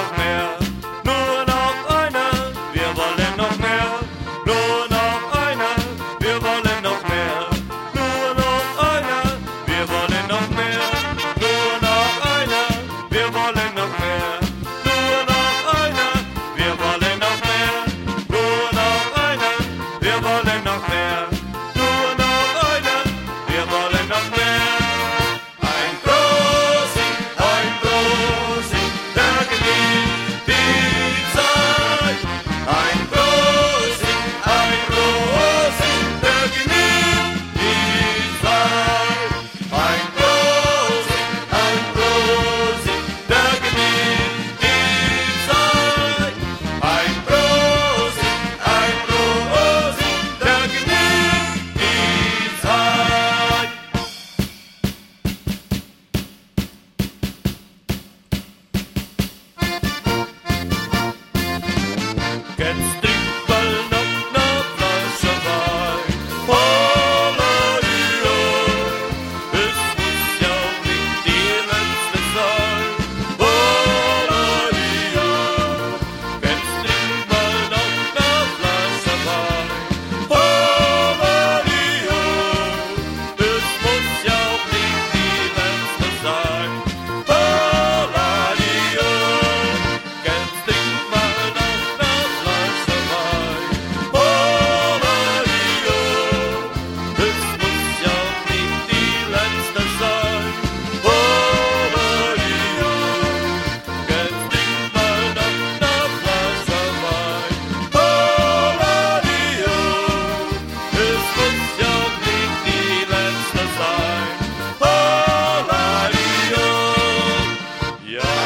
noch mehr, nur noch einer, wir wollen noch mehr, nur noch einer, wir wollen noch mehr, nur noch einer, wir wollen noch mehr, nur noch einer, wir wollen noch mehr, nur noch einer, wir wollen noch mehr, nur noch einer, wir wollen noch mehr, nur noch einer, wir wollen noch mehr. Ein Prosit, der genießt die Zeit. Ein Prosit, der genießt die Zeit. Ein Prosit, der genießt die Zeit. Ein Prosit, der genießt die Zeit. Jetzt trinkt mal noch ne Flasche Wein. Halleluja, es muss ja auch nicht die letzte sein. Halleluja, jetzt trinkt mal noch ne Flasche Wein. Halleluja, es muss ja auch nicht die letzte sein. Halleluja, jetzt trinkt mal noch ne Flasche Wein. Halleluja, es muss ja auch nicht die letzte sein. Halleluja, jetzt trinkt mal noch ne Flasche Wein. Halleluja, es muss ja auch nicht die letzte sein. Halleluja, ja,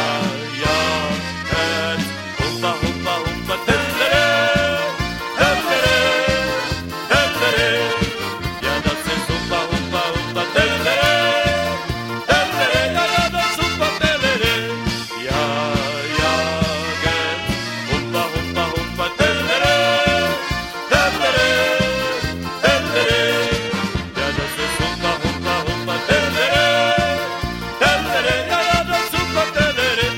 jetzt humpa, humpa, humpa, tellere, tellere, tellere. Ja, das ist humpa, humpa, humpa, tellere, tellere. Ja, das ist humpa, tellere. Ja, jetzt humpa, humpa, humpa, tellere, tellere, tellere. Ja, das ist humpa, humpa, humpa, tellere, tellere. Ja, das ist humpa, tellere.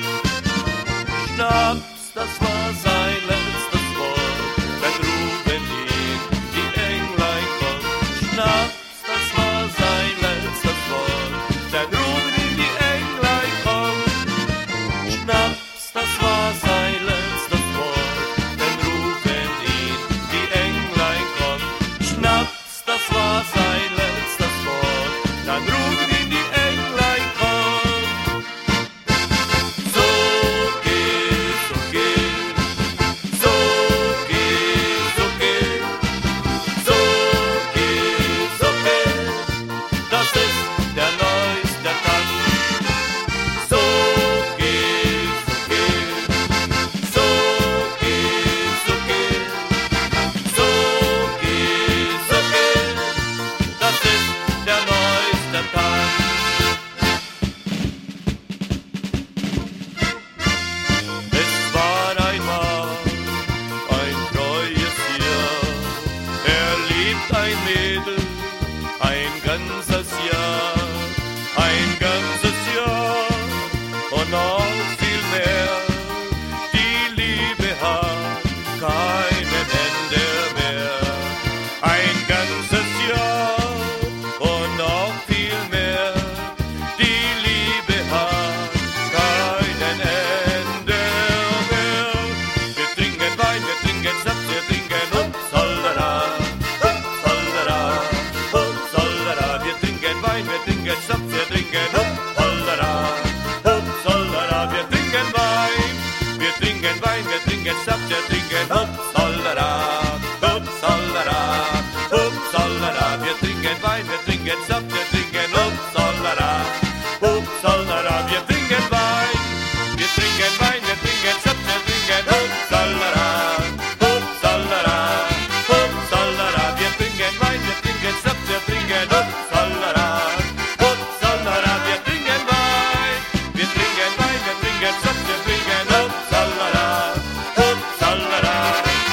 Schnaps, das war sein letztes Wort, dann rufen ihn die Englein kommt. Schnaps, das war sein letztes Wort, dann rufen ihn die Englein kommt. Schnaps, das war sein letztes Wort, dann rufen ihn die Englein kommt. Schnaps, das war sein letztes Wort, dann rufen ihn die Englein kommt. So geht, so geht, so geht, so geht, so geht, so geht, das ist der neueste Tanz. So geht, so geht, so geht, so geht, so geht, so geht, das ist der neueste Tanz. Es war einmal ein treues Jahr, liebt ein Mädel ein ganzes Jahr und noch viel mehr. Die Liebe hat keinen Ende mehr. Ein ganzes Jahr und noch viel mehr. Die Liebe hat keinen Ende mehr. Wir trinken Wein, wir trinken Saft, wir trinken Upsallera, Upsallera, Upsallera. Wir trinken Wein, wir trinken Saft, wir trinken Upsallera, Upsallera. Wir trinken Wein, wir trinken Wein, wir trinken Saft, wir trinken Upsallera, Upsallera, Upsallera. Wir trinken Wein, wir trinken Saft, wir trinken Upsallera, Upsallera. Wir trinken Wein, wir trinken Wein, wir trinken Saft, wir trinken Upsallera, Upsallera, Upsallera. Wir trinken Wein, wir trinken Saft, wir trinken Upsallera, Upsallera. Wir trinken Wein, wir trinken Wein, wir trinken Saft, wir trinken Upsallera, Upsallera.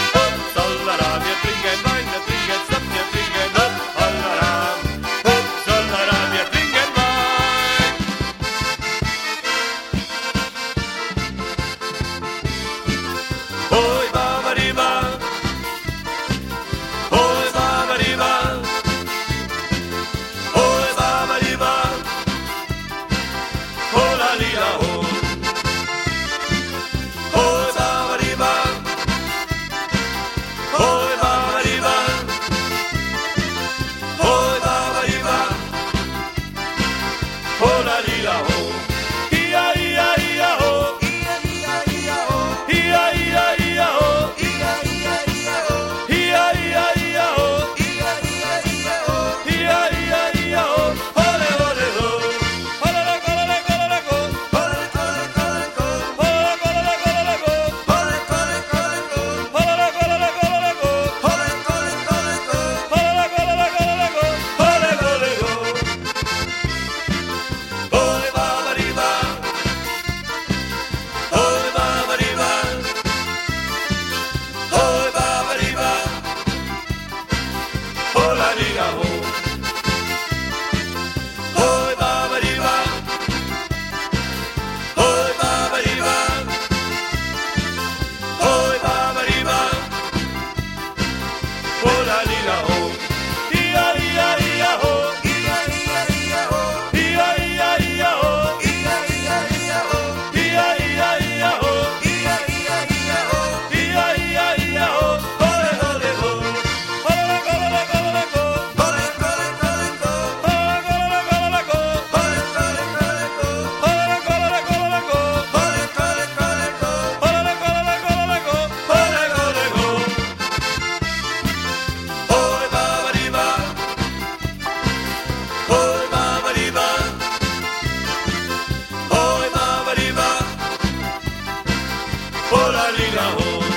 lila ho.